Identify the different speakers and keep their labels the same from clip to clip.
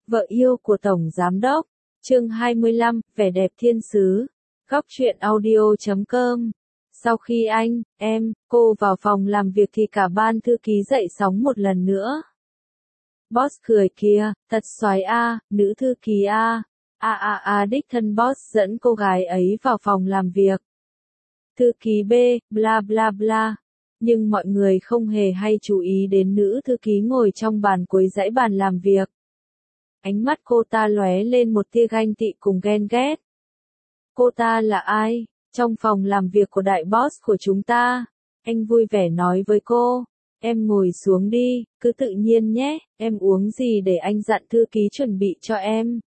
Speaker 1: Vợ yêu của Tổng Giám Đốc. Chương 25, vẻ đẹp thiên sứ. Góc truyện audio.com. Sau khi anh, cô vào phòng làm việc thì cả ban thư ký dậy sóng một lần nữa. Boss cười kìa, thật xoái a, nữ thư ký a. Đích thân boss dẫn cô gái ấy vào phòng làm việc. Thư ký B, bla bla bla. Nhưng mọi người không hề hay chú ý đến nữ thư ký ngồi trong bàn cuối dãy bàn làm việc. Ánh mắt cô ta lóe lên một tia ganh tị cùng ghen ghét. Cô ta là ai? Trong phòng làm việc của đại boss của chúng ta. Anh vui vẻ nói với cô. Em ngồi xuống đi, cứ tự nhiên nhé, em uống gì để anh dặn thư ký chuẩn bị cho em.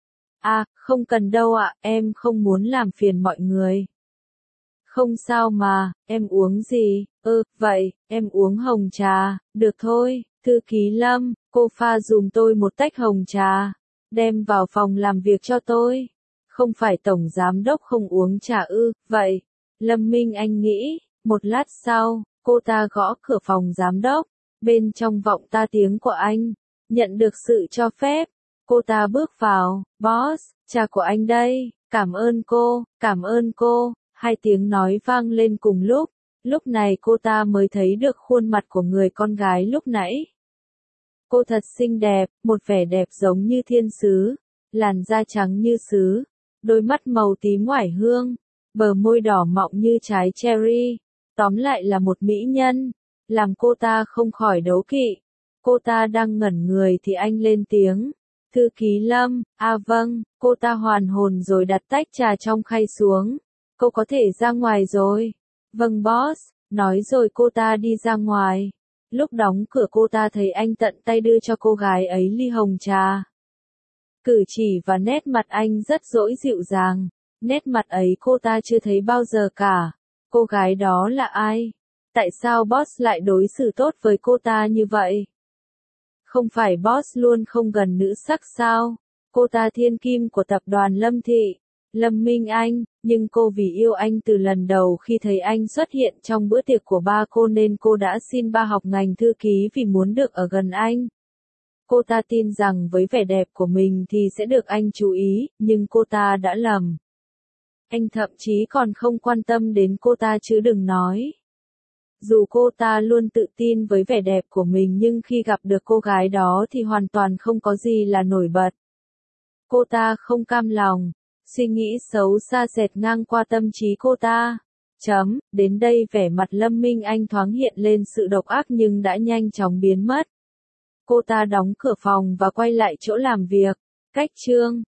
Speaker 1: Không cần đâu ạ, em không muốn làm phiền mọi người. Không sao mà, em uống gì? Vậy, em uống hồng trà, được thôi, thư ký Lâm, cô pha dùm tôi một tách hồng trà, đem vào phòng làm việc cho tôi. Không phải tổng giám đốc không uống trà vậy. Lâm Minh Anh nghĩ, một lát sau, cô ta gõ cửa phòng giám đốc, bên trong vọng ta tiếng của anh, nhận được sự cho phép. Cô ta bước vào, boss, trà của anh đây, cảm ơn cô. Hai tiếng nói vang lên cùng lúc này cô ta mới thấy được khuôn mặt của người con gái lúc nãy. Cô thật xinh đẹp, một vẻ đẹp giống như thiên sứ, làn da trắng như sứ, đôi mắt màu tím oải hương, bờ môi đỏ mọng như trái cherry, tóm lại là một mỹ nhân, làm cô ta không khỏi đố kỵ. Cô ta đang ngẩn người thì anh lên tiếng, thư ký Lâm, vâng, cô ta hoàn hồn rồi đặt tách trà trong khay xuống. Cô có thể ra ngoài rồi. Vâng boss, nói rồi cô ta đi ra ngoài. Lúc đóng cửa cô ta thấy anh tận tay đưa cho cô gái ấy ly hồng trà. Cử chỉ và nét mặt anh rất dỗi dịu dàng. Nét mặt ấy cô ta chưa thấy bao giờ cả. Cô gái đó là ai? Tại sao boss lại đối xử tốt với cô ta như vậy? Không phải boss luôn không gần nữ sắc sao? Cô ta thiên kim của tập đoàn Lâm Thị. Lâm Minh Anh, nhưng cô vì yêu anh từ lần đầu khi thấy anh xuất hiện trong bữa tiệc của ba cô nên cô đã xin ba học ngành thư ký vì muốn được ở gần anh. Cô ta tin rằng với vẻ đẹp của mình thì sẽ được anh chú ý, nhưng cô ta đã lầm. Anh thậm chí còn không quan tâm đến cô ta chứ đừng nói. Dù cô ta luôn tự tin với vẻ đẹp của mình nhưng khi gặp được cô gái đó thì hoàn toàn không có gì là nổi bật. Cô ta không cam lòng. Suy nghĩ xấu xa xẹt ngang qua tâm trí cô ta. Đến đây vẻ mặt Lâm Minh Anh thoáng hiện lên sự độc ác nhưng đã nhanh chóng biến mất. Cô ta đóng cửa phòng và quay lại chỗ làm việc. Cách chương